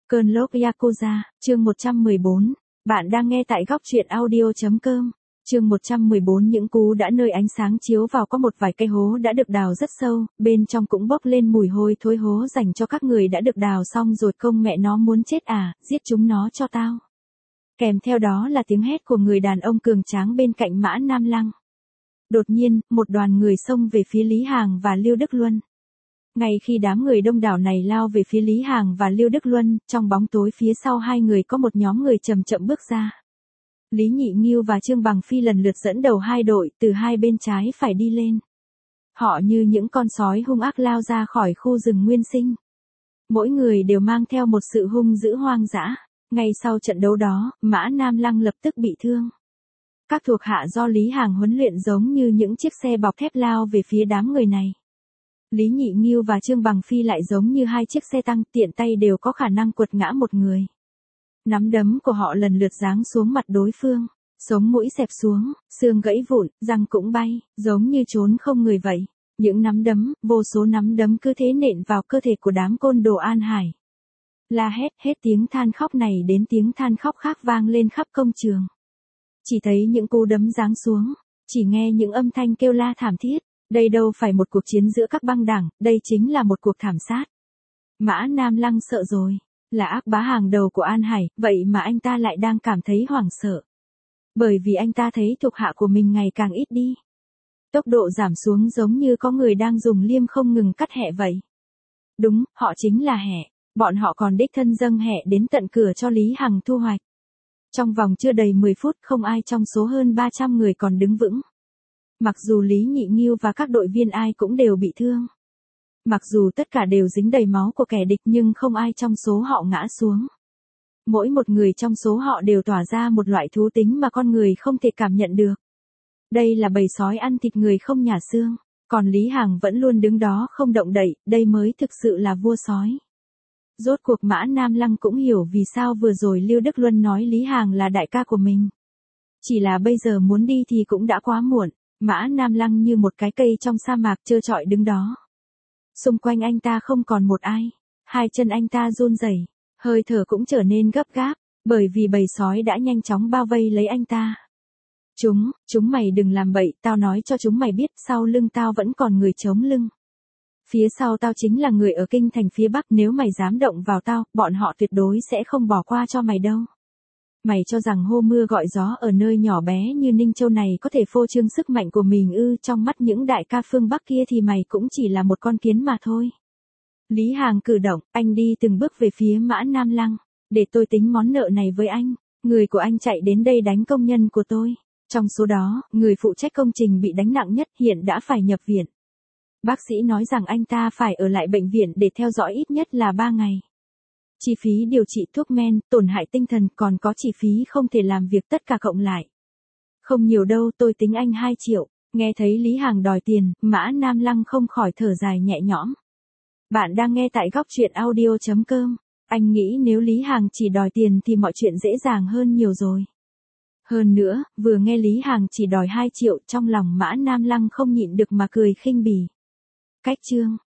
Cơn lốc Yakuza, chương 114. Bạn đang nghe tại góc truyện audio.com. Chương 114. Những cú đã nơi ánh sáng chiếu vào có một vài cây hố đã được đào rất sâu, bên trong cũng bốc lên mùi hôi thối hố dành cho các người đã được đào xong rồi. Công mẹ nó muốn chết à, giết chúng nó cho tao. Kèm theo đó là tiếng hét của người đàn ông cường tráng bên cạnh Mã Nam Lăng. Đột nhiên, một đoàn người xông về phía Lý Hàng và Lưu Đức Luân. Ngay khi đám người đông đảo này lao về phía Lý Hàng và Lưu Đức Luân, trong bóng tối phía sau hai người có một nhóm người chậm chậm bước ra. Lý Nhị Nghiêu và Trương Bằng Phi lần lượt dẫn đầu hai đội từ hai bên trái phải đi lên. Họ như những con sói hung ác lao ra khỏi khu rừng nguyên sinh. Mỗi người đều mang theo một sự hung dữ hoang dã. Ngay sau trận đấu đó, Mã Nam Lăng lập tức bị thương. Các thuộc hạ do Lý Hàng huấn luyện giống như những chiếc xe bọc thép lao về phía đám người này. Lý Nhị Nghiêu và Trương Bằng Phi lại giống như hai chiếc xe tăng, tiện tay đều có khả năng quật ngã một người. Nắm đấm của họ lần lượt giáng xuống mặt đối phương, sống mũi xẹp xuống, xương gãy vụn, răng cũng bay, giống như trốn không người vậy. Những nắm đấm, vô số nắm đấm cứ thế nện vào cơ thể của đám côn đồ An Hải. La hét, hết tiếng than khóc này đến tiếng than khóc khác vang lên khắp công trường. Chỉ thấy những cú đấm giáng xuống, chỉ nghe những âm thanh kêu la thảm thiết. Đây đâu phải một cuộc chiến giữa các băng đảng, đây chính là một cuộc thảm sát. Mã Nam Lăng sợ rồi, là ác bá hàng đầu của An Hải, vậy mà anh ta lại đang cảm thấy hoảng sợ. Bởi vì anh ta thấy thuộc hạ của mình ngày càng ít đi. Tốc độ giảm xuống giống như có người đang dùng liêm không ngừng cắt hẹ vậy. Đúng, họ chính là hẹ, bọn họ còn đích thân dâng hẹ đến tận cửa cho Lý Hằng thu hoạch. Trong vòng chưa đầy 10 phút không ai trong số hơn 300 người còn đứng vững. Mặc dù Lý Nhị Nghiêu và các đội viên ai cũng đều bị thương. Mặc dù tất cả đều dính đầy máu của kẻ địch nhưng không ai trong số họ ngã xuống. Mỗi một người trong số họ đều tỏa ra một loại thú tính mà con người không thể cảm nhận được. Đây là bầy sói ăn thịt người không nhả xương. Còn Lý Hằng vẫn luôn đứng đó không động đậy, đây mới thực sự là vua sói. Rốt cuộc Mã Nam Lăng cũng hiểu vì sao vừa rồi Lưu Đức Luân nói Lý Hằng là đại ca của mình. Chỉ là bây giờ muốn đi thì cũng đã quá muộn. Mã Nam Lăng như một cái cây trong sa mạc trơ trọi đứng đó. Xung quanh anh ta không còn một ai. Hai chân anh ta run rẩy, hơi thở cũng trở nên gấp gáp, bởi vì bầy sói đã nhanh chóng bao vây lấy anh ta. Chúng mày đừng làm bậy, tao nói cho chúng mày biết sau lưng tao vẫn còn người chống lưng. Phía sau tao chính là người ở kinh thành phía Bắc, nếu mày dám động vào tao, bọn họ tuyệt đối sẽ không bỏ qua cho mày đâu. Mày cho rằng hô mưa gọi gió ở nơi nhỏ bé như Ninh Châu này có thể phô trương sức mạnh của mình ư? Trong mắt những đại ca phương Bắc kia thì mày cũng chỉ là một con kiến mà thôi. Lý Hàng cử động, anh đi từng bước về phía Mã Nam Lăng. Để tôi tính món nợ này với anh. Người của anh chạy đến đây đánh công nhân của tôi. Trong số đó, người phụ trách công trình bị đánh nặng nhất hiện đã phải nhập viện. Bác sĩ nói rằng anh ta phải ở lại bệnh viện để theo dõi ít nhất là 3 ngày. Chi phí điều trị thuốc men, tổn hại tinh thần, còn có chi phí không thể làm việc, tất cả cộng lại. Không nhiều đâu, tôi tính anh 2 triệu. Nghe thấy Lý Hàng đòi tiền, Mã Nam Lăng không khỏi thở dài nhẹ nhõm. Bạn đang nghe tại góc truyện audio.com. Anh nghĩ nếu Lý Hàng chỉ đòi tiền thì mọi chuyện dễ dàng hơn nhiều rồi. Hơn nữa, vừa nghe Lý Hàng chỉ đòi 2 triệu, trong lòng Mã Nam Lăng không nhịn được mà cười khinh bỉ. Cách chương